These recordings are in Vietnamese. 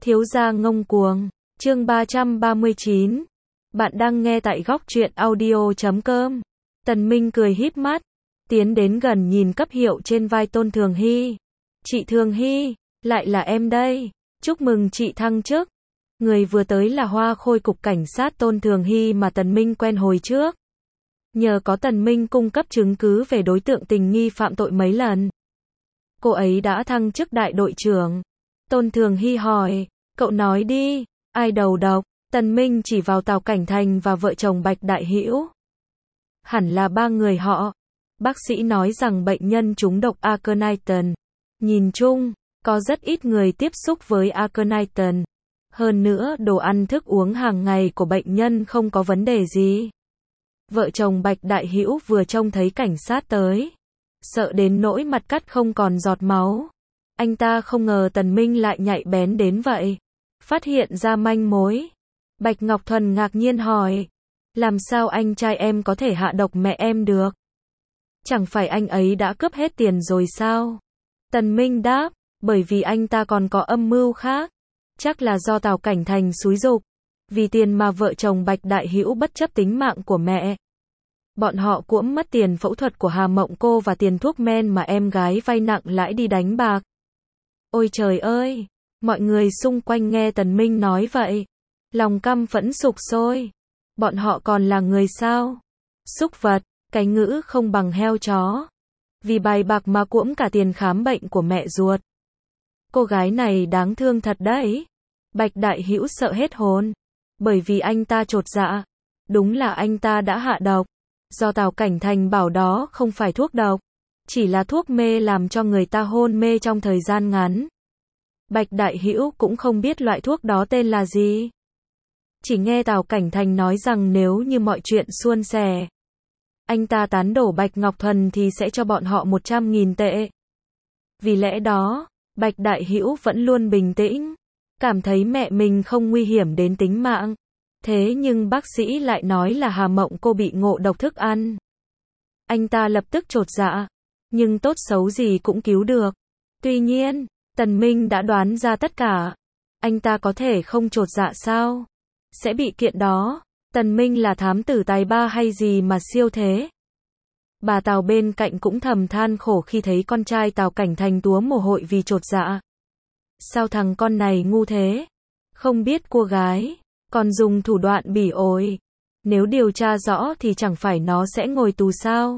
Thiếu gia ngông cuồng, chương 339. Bạn đang nghe tại góc truyện audio.com. Tần Minh cười híp mắt, tiến đến gần nhìn cấp hiệu trên vai Tôn Thường Hy. Chị Thường Hy, lại là em đây, chúc mừng chị thăng chức. Người vừa tới là Hoa Khôi cục cảnh sát Tôn Thường Hy mà Tần Minh quen hồi trước. Nhờ có Tần Minh cung cấp chứng cứ về đối tượng tình nghi phạm tội mấy lần, cô ấy đã thăng chức đại đội trưởng. Tôn Thường Hy hỏi, cậu nói đi, ai đầu độc? Tần Minh chỉ vào Tào Cảnh Thành và vợ chồng Bạch Đại Hữu. Hẳn là ba người họ. Bác sĩ nói rằng bệnh nhân trúng độc Aconitum. Nhìn chung, có rất ít người tiếp xúc với Aconitum. Hơn nữa, đồ ăn thức uống hàng ngày của bệnh nhân không có vấn đề gì. Vợ chồng Bạch Đại Hữu vừa trông thấy cảnh sát tới, sợ đến nỗi mặt cắt không còn giọt máu. Anh ta không ngờ Tần Minh lại nhạy bén đến vậy. Phát hiện ra manh mối. Bạch Ngọc Thuần ngạc nhiên hỏi, làm sao anh trai em có thể hạ độc mẹ em được? Chẳng phải anh ấy đã cướp hết tiền rồi sao? Tần Minh đáp, bởi vì anh ta còn có âm mưu khác. Chắc là do Tào Cảnh Thành xúi giục. Vì tiền mà vợ chồng Bạch Đại Hữu bất chấp tính mạng của mẹ. Bọn họ cuỗm mất tiền phẫu thuật của Hà Mộng cô và tiền thuốc men mà em gái vay nặng lãi đi đánh bạc. Ôi trời ơi! Mọi người xung quanh nghe Tần Minh nói vậy, lòng căm phẫn sục sôi. Bọn họ còn là người sao? Súc vật, cái ngữ không bằng heo chó. Vì bài bạc mà cuỗm cả tiền khám bệnh của mẹ ruột. Cô gái này đáng thương thật đấy. Bạch Đại Hữu sợ hết hồn. Bởi vì anh ta chột dạ. Đúng là anh ta đã hạ độc. Do Tào Cảnh Thành bảo đó không phải thuốc độc. Chỉ là thuốc mê làm cho người ta hôn mê trong thời gian ngắn. Bạch Đại Hữu cũng không biết loại thuốc đó tên là gì. Chỉ nghe Tào Cảnh Thành nói rằng nếu như mọi chuyện suôn sẻ, anh ta tán đổ Bạch Ngọc Thuần thì sẽ cho bọn họ 100.000 tệ. Vì lẽ đó, Bạch Đại Hữu vẫn luôn bình tĩnh, cảm thấy mẹ mình không nguy hiểm đến tính mạng. Thế nhưng bác sĩ lại nói là Hà Mộng cô bị ngộ độc thức ăn. Anh ta lập tức chột dạ, nhưng tốt xấu gì cũng cứu được. Tuy nhiên, Tần Minh đã đoán ra tất cả. Anh ta có thể không chột dạ sao? Sẽ bị kiện đó. Tần Minh là thám tử tài ba hay gì mà siêu thế? Bà Tào bên cạnh cũng thầm than khổ khi thấy con trai Tào Cảnh Thành túa mồ hôi vì chột dạ. Sao thằng con này ngu thế? Không biết cua gái, còn dùng thủ đoạn bỉ ổi. Nếu điều tra rõ thì chẳng phải nó sẽ ngồi tù sao?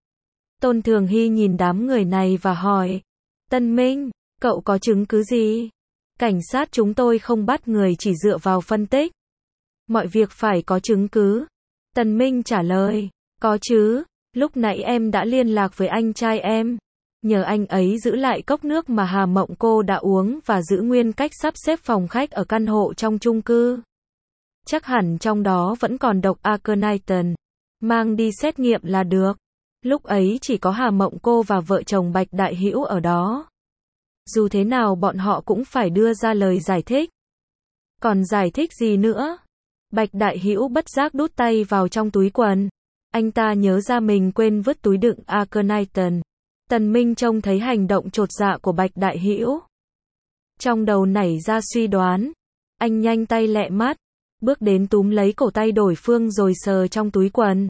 Tôn Thường Hy nhìn đám người này và hỏi, Tần Minh, cậu có chứng cứ gì? Cảnh sát chúng tôi không bắt người chỉ dựa vào phân tích. Mọi việc phải có chứng cứ. Tần Minh trả lời, có chứ, lúc nãy em đã liên lạc với anh trai em. Nhờ anh ấy giữ lại cốc nước mà Hà Mộng cô đã uống và giữ nguyên cách sắp xếp phòng khách ở căn hộ trong chung cư. Chắc hẳn trong đó vẫn còn độc Aconitum. Mang đi xét nghiệm là được. Lúc ấy chỉ có Hà Mộng cô và vợ chồng Bạch Đại Hữu ở đó. Dù thế nào bọn họ cũng phải đưa ra lời giải thích. Còn giải thích gì nữa? Bạch Đại Hữu bất giác đút tay vào trong túi quần. Anh ta nhớ ra mình quên vứt túi đựng Aconitum. Tần Minh trông thấy hành động chột dạ của Bạch Đại Hữu. Trong đầu nảy ra suy đoán. Anh nhanh tay lẹ mắt, bước đến túm lấy cổ tay đối phương rồi sờ trong túi quần.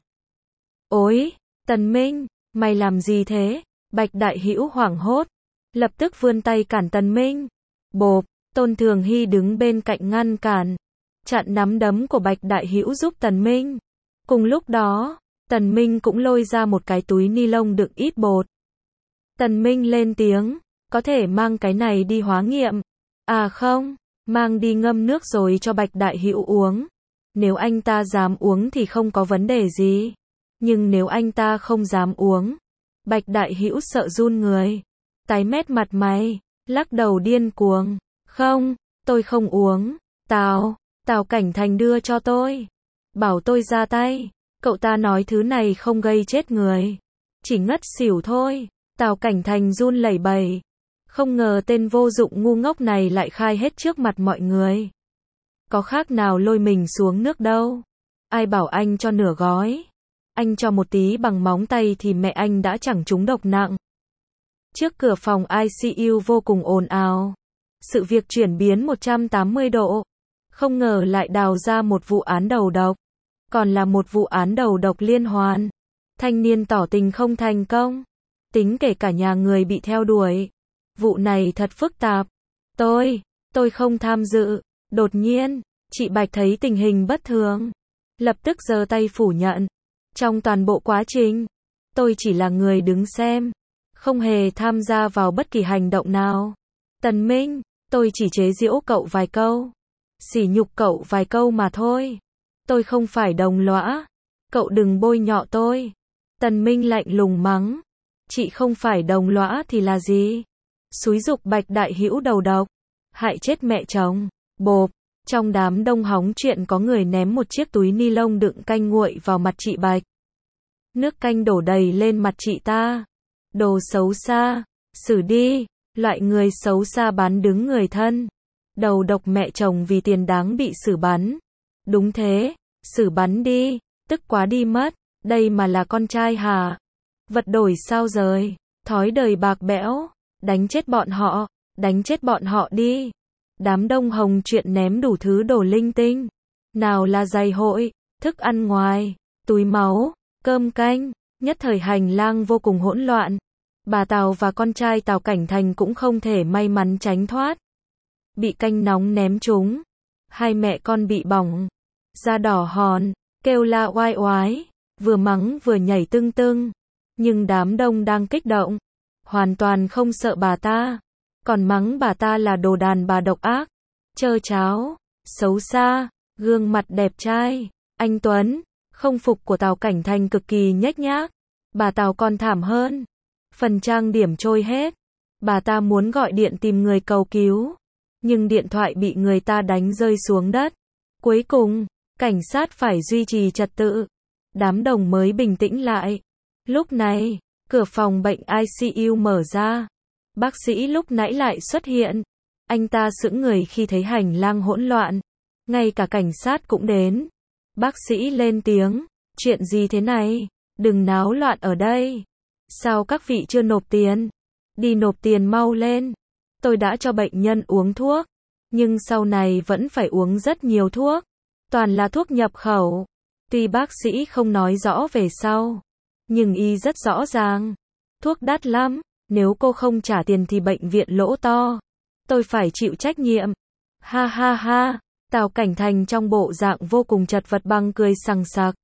Ôi, Tần Minh, mày làm gì thế? Bạch Đại Hữu hoảng hốt, lập tức vươn tay cản Tần Minh. Bộp, Tôn Thường Hy đứng bên cạnh ngăn cản, chặn nắm đấm của Bạch Đại Hữu giúp Tần Minh. Cùng lúc đó, Tần Minh cũng lôi ra một cái túi ni lông đựng ít bột. Tần Minh lên tiếng, có thể mang cái này đi hóa nghiệm. À không, mang đi ngâm nước rồi cho Bạch Đại Hữu uống. Nếu anh ta dám uống thì không có vấn đề gì. Nhưng nếu anh ta không dám uống, Bạch Đại Hữu sợ run người, tái mét mặt mày, lắc đầu điên cuồng. Không, tôi không uống. Tào Cảnh Thành đưa cho tôi. Bảo tôi ra tay. Cậu ta nói thứ này không gây chết người, chỉ ngất xỉu thôi. Tào Cảnh Thành run lẩy bẩy. Không ngờ tên vô dụng ngu ngốc này lại khai hết trước mặt mọi người. Có khác nào lôi mình xuống nước đâu. Ai bảo anh cho nửa gói. Anh cho một tí bằng móng tay thì mẹ anh đã chẳng trúng độc nặng. Trước cửa phòng ICU vô cùng ồn ào. Sự việc chuyển biến 180 độ. Không ngờ lại đào ra một vụ án đầu độc. Còn là một vụ án đầu độc liên hoàn. Thanh niên tỏ tình không thành công. Tính kể cả nhà người bị theo đuổi. Vụ này thật phức tạp. Tôi không tham dự. Đột nhiên, chị Bạch thấy tình hình bất thường. Lập tức giơ tay phủ nhận. Trong toàn bộ quá trình, tôi chỉ là người đứng xem. Không hề tham gia vào bất kỳ hành động nào. Tần Minh, tôi chỉ chế giễu cậu vài câu. Sỉ nhục cậu vài câu mà thôi. Tôi không phải đồng lõa. Cậu đừng bôi nhọ tôi. Tần Minh lạnh lùng mắng. Chị không phải đồng lõa thì là gì? Xúi giục Bạch đại hữu đầu độc. Hại chết mẹ chồng. Bộp. Trong đám đông hóng chuyện có người ném một chiếc túi ni lông đựng canh nguội vào mặt chị Bạch. Nước canh đổ đầy lên mặt chị ta. Đồ xấu xa. Xử đi. Loại người xấu xa bắn đứng người thân. Đầu độc mẹ chồng vì tiền đáng bị xử bắn. Đúng thế. Xử bắn đi. Tức quá đi mất. Đây mà là con trai hả? Vật đổi sao rời. Thói đời bạc bẽo. Đánh chết bọn họ. Đánh chết bọn họ đi. Đám đông hồng chuyện ném đủ thứ đồ linh tinh. Nào là giày hội, thức ăn ngoài, túi máu, cơm canh. Nhất thời hành lang vô cùng hỗn loạn. Bà Tào và con trai Tào Cảnh Thành cũng không thể may mắn tránh thoát. Bị canh nóng ném trúng. Hai mẹ con bị bỏng. Da đỏ hòn, kêu la oai oái. Vừa mắng vừa nhảy tưng tưng. Nhưng đám đông đang kích động. Hoàn toàn không sợ bà ta. Còn mắng bà ta là đồ đàn bà độc ác. Trơ tráo, xấu xa, gương mặt đẹp trai, anh Tuấn. Không phục của Tào Cảnh Thành cực kỳ nhếch nhác. Bà Tào còn thảm hơn. Phần trang điểm trôi hết. Bà ta muốn gọi điện tìm người cầu cứu. Nhưng điện thoại bị người ta đánh rơi xuống đất. Cuối cùng, cảnh sát phải duy trì trật tự. Đám đông mới bình tĩnh lại. Lúc này, cửa phòng bệnh ICU mở ra. Bác sĩ lúc nãy lại xuất hiện. Anh ta sững người khi thấy hành lang hỗn loạn. Ngay cả cảnh sát cũng đến. Bác sĩ lên tiếng. Chuyện gì thế này? Đừng náo loạn ở đây. Sao các vị chưa nộp tiền? Đi nộp tiền mau lên. Tôi đã cho bệnh nhân uống thuốc. Nhưng sau này vẫn phải uống rất nhiều thuốc. Toàn là thuốc nhập khẩu. Tuy bác sĩ không nói rõ về sau. Nhưng y rất rõ ràng. Thuốc đắt lắm. Nếu cô không trả tiền thì bệnh viện lỗ to. Tôi phải chịu trách nhiệm. Ha ha ha. Tào Cảnh Thành trong bộ dạng vô cùng chật vật băng cười sằng sặc.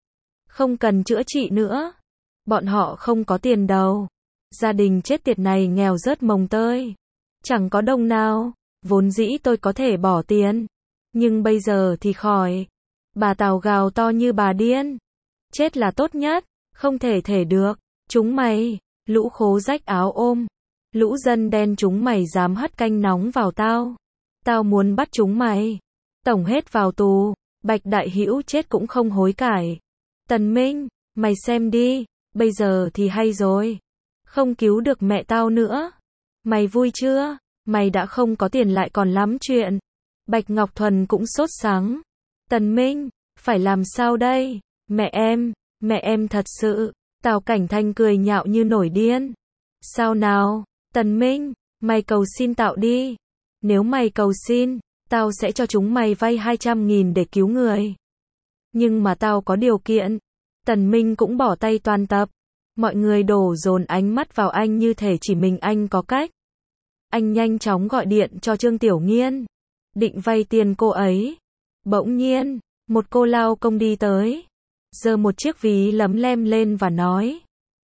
Không cần chữa trị nữa. Bọn họ không có tiền đâu. Gia đình chết tiệt này nghèo rớt mồng tơi. Chẳng có đồng nào. Vốn dĩ tôi có thể bỏ tiền. Nhưng bây giờ thì khỏi. Bà Tào gào to như bà điên. Chết là tốt nhất. Không thể được. Chúng mày. Lũ khố rách áo ôm. Lũ dân đen chúng mày dám hất canh nóng vào tao. Tao muốn bắt chúng mày. Tổng hết vào tù. Bạch đại hữu chết cũng không hối cải. Tần Minh, mày xem đi. Bây giờ thì hay rồi. Không cứu được mẹ tao nữa. Mày vui chưa? Mày đã không có tiền lại còn lắm chuyện. Bạch Ngọc Thuần cũng sốt sắng. Tần Minh, phải làm sao đây? Mẹ em thật sự. Tào Cảnh Thành cười nhạo như nổi điên. Sao nào? Tần Minh, mày cầu xin tao đi. Nếu mày cầu xin, tao sẽ cho chúng mày vay 200.000 để cứu người. Nhưng mà tao có điều kiện. Tần Minh cũng bỏ tay toàn tập. Mọi người đổ dồn ánh mắt vào anh như thể chỉ mình anh có cách. Anh nhanh chóng gọi điện cho Trương Tiểu Nghiên. Định vay tiền cô ấy. Bỗng nhiên, một cô lao công đi tới. Giơ một chiếc ví lấm lem lên và nói.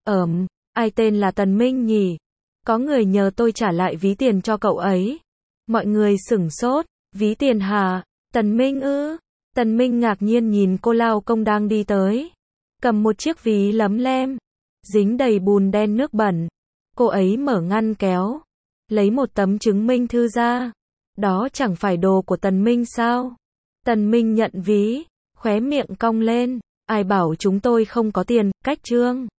Ai tên là Tần Minh nhỉ? Có người nhờ tôi trả lại ví tiền cho cậu ấy. Mọi người sửng sốt. Ví tiền hả? Tần Minh ư? Tần Minh ngạc nhiên nhìn cô lao công đang đi tới. Cầm một chiếc ví lấm lem. Dính đầy bùn đen nước bẩn. Cô ấy mở ngăn kéo. Lấy một tấm chứng minh thư ra. Đó chẳng phải đồ của Tần Minh sao? Tần Minh nhận ví. Khóe miệng cong lên. Ai bảo chúng tôi không có tiền, cách trương.